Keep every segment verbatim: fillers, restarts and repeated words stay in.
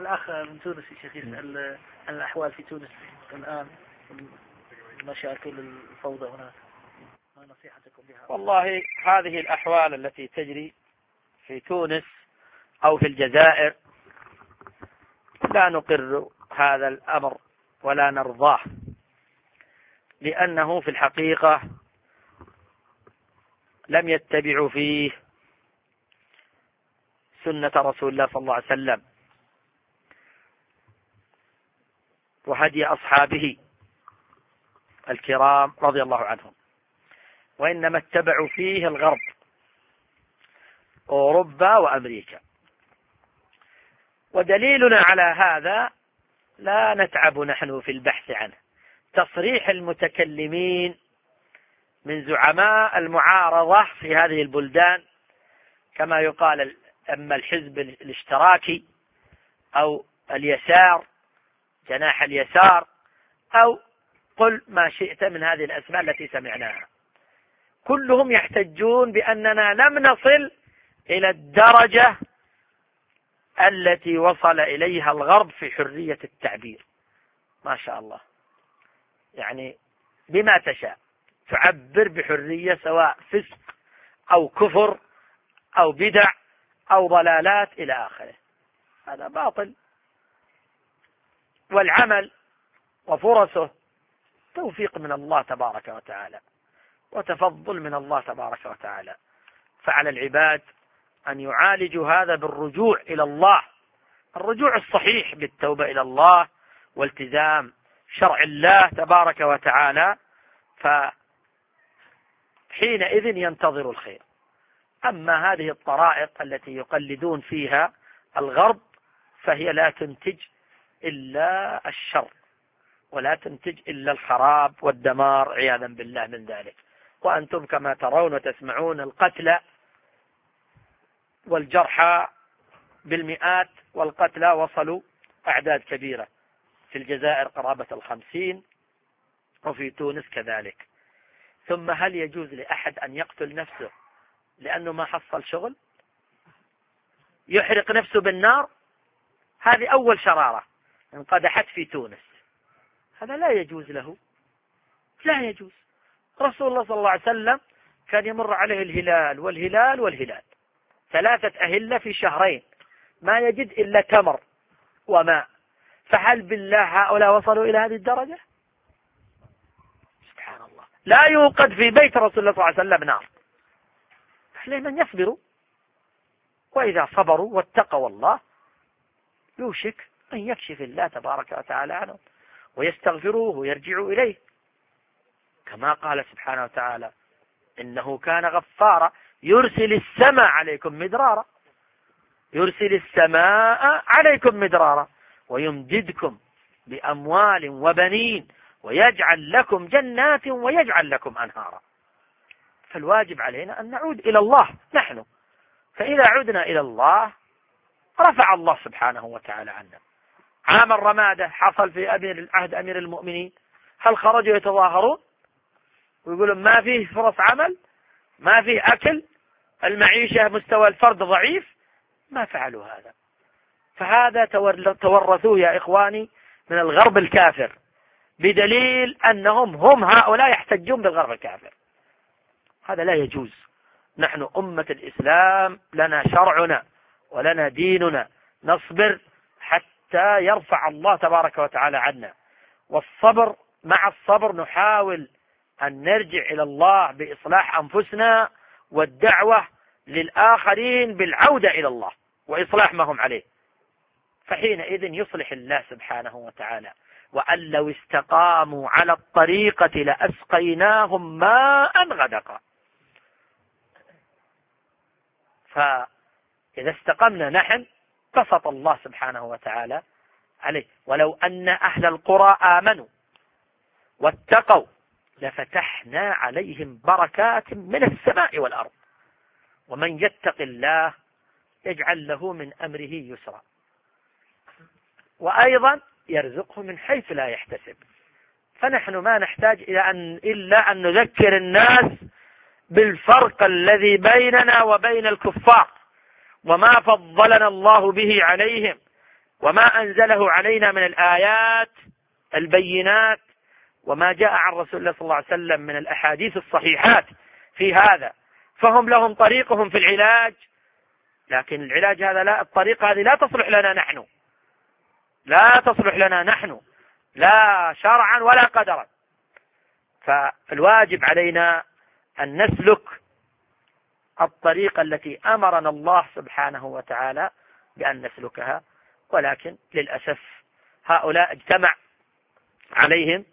الأخ من تونس يا شيخ يسأل عن الأحوال في تونس الآن، المشاكل الفوضى هناك، ما نصيحتكم بها؟ والله هذه الأحوال التي تجري في تونس أو في الجزائر لا نقر هذا الأمر ولا نرضاه، لأنه في الحقيقة لم يتبعوا فيه سنة رسول الله صلى الله عليه وسلم وهدي أصحابه الكرام رضي الله عنهم، وإنما اتبعوا فيه الغرب، أوروبا وأمريكا. ودليلنا على هذا لا نتعب نحن في البحث عنه، تصريح المتكلمين من زعماء المعارضة في هذه البلدان، كما يقال أما الحزب الاشتراكي أو اليسار جناح اليسار أو قل ما شئت من هذه الأسماء التي سمعناها، كلهم يحتجون بأننا لم نصل إلى الدرجة التي وصل إليها الغرب في حرية التعبير. ما شاء الله، يعني بما تشاء تعبر بحرية، سواء فسق أو كفر أو بدع أو ضلالات إلى آخره. هذا باطل، والعمل وفرصه توفيق من الله تبارك وتعالى وتفضل من الله تبارك وتعالى، فعلى العباد أن يعالجوا هذا بالرجوع إلى الله، الرجوع الصحيح بالتوبة إلى الله والتزام شرع الله تبارك وتعالى، فحينئذ ينتظر الخير. أما هذه الطرائق التي يقلدون فيها الغرب فهي لا تنتج إلا الشر ولا تنتج إلا الخراب والدمار عياذا بالله من ذلك. وأنتم كما ترون وتسمعون القتلى والجرحى بالمئات، والقتلى وصلوا أعداد كبيرة، في الجزائر قرابة الخمسين وفي تونس كذلك. ثم هل يجوز لأحد أن يقتل نفسه لأنه ما حصل شغل؟ يحرق نفسه بالنار؟ هذه أول شرارة انقدحت في تونس، هذا لا يجوز له، لا يجوز. رسول الله صلى الله عليه وسلم كان يمر عليه الهلال والهلال والهلال، ثلاثة أهلة في شهرين، ما يجد إلا تمر وماء، فهل بالله هؤلاء وصلوا إلى هذه الدرجة؟ سبحان الله، لا يوقد في بيت رسول الله صلى الله عليه وسلم نار، من يصبروا، وإذا صبروا واتقوا الله يوشك أن يكشف الله تبارك وتعالى عنهم ويستغفروه ويرجعوا إليه، كما قال سبحانه وتعالى إنه كان غفارا يرسل السماء عليكم مدرارا، يرسل السماء عليكم مدرارا ويمددكم بأموال وبنين ويجعل لكم جنات ويجعل لكم أنهارا. فالواجب علينا أن نعود إلى الله نحن، فإذا عدنا إلى الله رفع الله سبحانه وتعالى عنا. عام الرمادة حصل في أمير عهد أمير المؤمنين، هل خرجوا يتظاهرون ويقولون ما فيه فرص عمل، ما فيه أكل، المعيشة مستوى الفرد ضعيف؟ ما فعلوا هذا. فهذا تورثوه يا إخواني من الغرب الكافر، بدليل أنهم هم هؤلاء يحتجون بالغرب الكافر. هذا لا يجوز. نحن أمة الإسلام لنا شرعنا ولنا ديننا، نصبر حتى يرفع الله تبارك وتعالى عنا، والصبر مع الصبر نحاول أن نرجع إلى الله بإصلاح أنفسنا والدعوة للآخرين بالعودة إلى الله وإصلاح ما هم عليه، فحينئذ يصلح الله سبحانه وتعالى. وأن لو استقاموا على الطريقة لأسقيناهم ماء غدقا. فإذا استقمنا نحن بسط الله سبحانه وتعالى عليه. ولو أن أهل القرى آمنوا واتقوا لفتحنا عليهم بركات من السماء والأرض، ومن يتق الله يجعل له من أمره يسرا، وأيضا يرزقه من حيث لا يحتسب. فنحن ما نحتاج إلى أن إلا أن نذكر الناس بالفرق الذي بيننا وبين الكفار، وما فضلنا الله به عليهم، وما أنزله علينا من الآيات البينات وما جاء عن رسول الله صلى الله عليه وسلم من الأحاديث الصحيحات في هذا، فهم لهم طريقهم في العلاج، لكن العلاج هذا لا الطريقة هذه لا تصلح لنا نحن، لا تصلح لنا نحن لا شرعا ولا قدرا. فالواجب علينا أن نسلك الطريقة التي أمرنا الله سبحانه وتعالى بأن نسلكها، ولكن للأسف هؤلاء اجتمع عليهم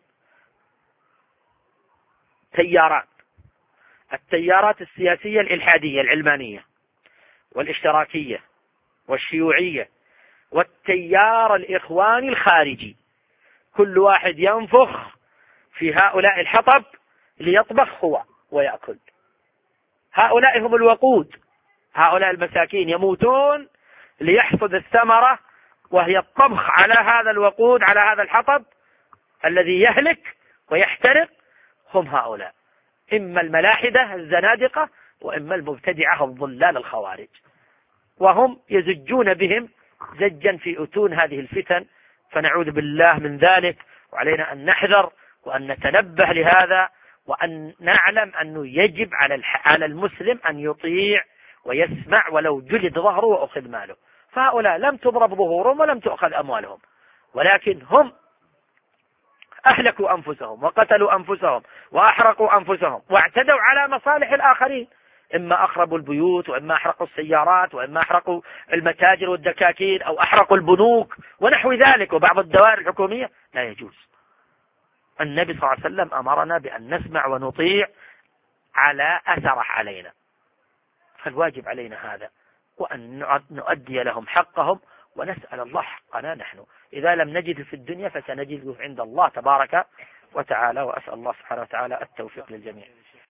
تيارات، التيارات السياسية الإلحادية العلمانية والاشتراكية والشيوعية والتيار الإخواني الخارجي، كل واحد ينفخ في هؤلاء الحطب ليطبخ هو ويأكل. هؤلاء هم الوقود، هؤلاء المساكين يموتون ليحصد الثمرة، وهي الطبخ على هذا الوقود، على هذا الحطب الذي يهلك ويحترق. هم هؤلاء، إما الملاحدة الزنادقة وإما المبتدعة الضلال الخوارج، وهم يزجون بهم زجا في أتون هذه الفتن، فنعوذ بالله من ذلك. وعلينا أن نحذر وأن نتنبه لهذا، وأن نعلم أنه يجب على على المسلم أن يطيع ويسمع ولو جلد ظهره وأخذ ماله. فهؤلاء لم تضرب ظهورهم ولم تؤخذ أموالهم، ولكن هم أهلكوا أنفسهم وقتلوا أنفسهم وأحرقوا أنفسهم واعتدوا على مصالح الآخرين، إما أخربوا البيوت وإما أحرقوا السيارات وإما أحرقوا المتاجر والدكاكين أو أحرقوا البنوك ونحو ذلك وبعض الدوائر الحكومية. لا يجوز. النبي صلى الله عليه وسلم أمرنا بأن نسمع ونطيع على أثره علينا، فالواجب علينا هذا، وأن نؤدي لهم حقهم ونسأل الله حقنا نحن. إذا لم نجد في الدنيا فسنجده عند الله تبارك وتعالى، وأسأل الله سبحانه وتعالى التوفيق للجميع.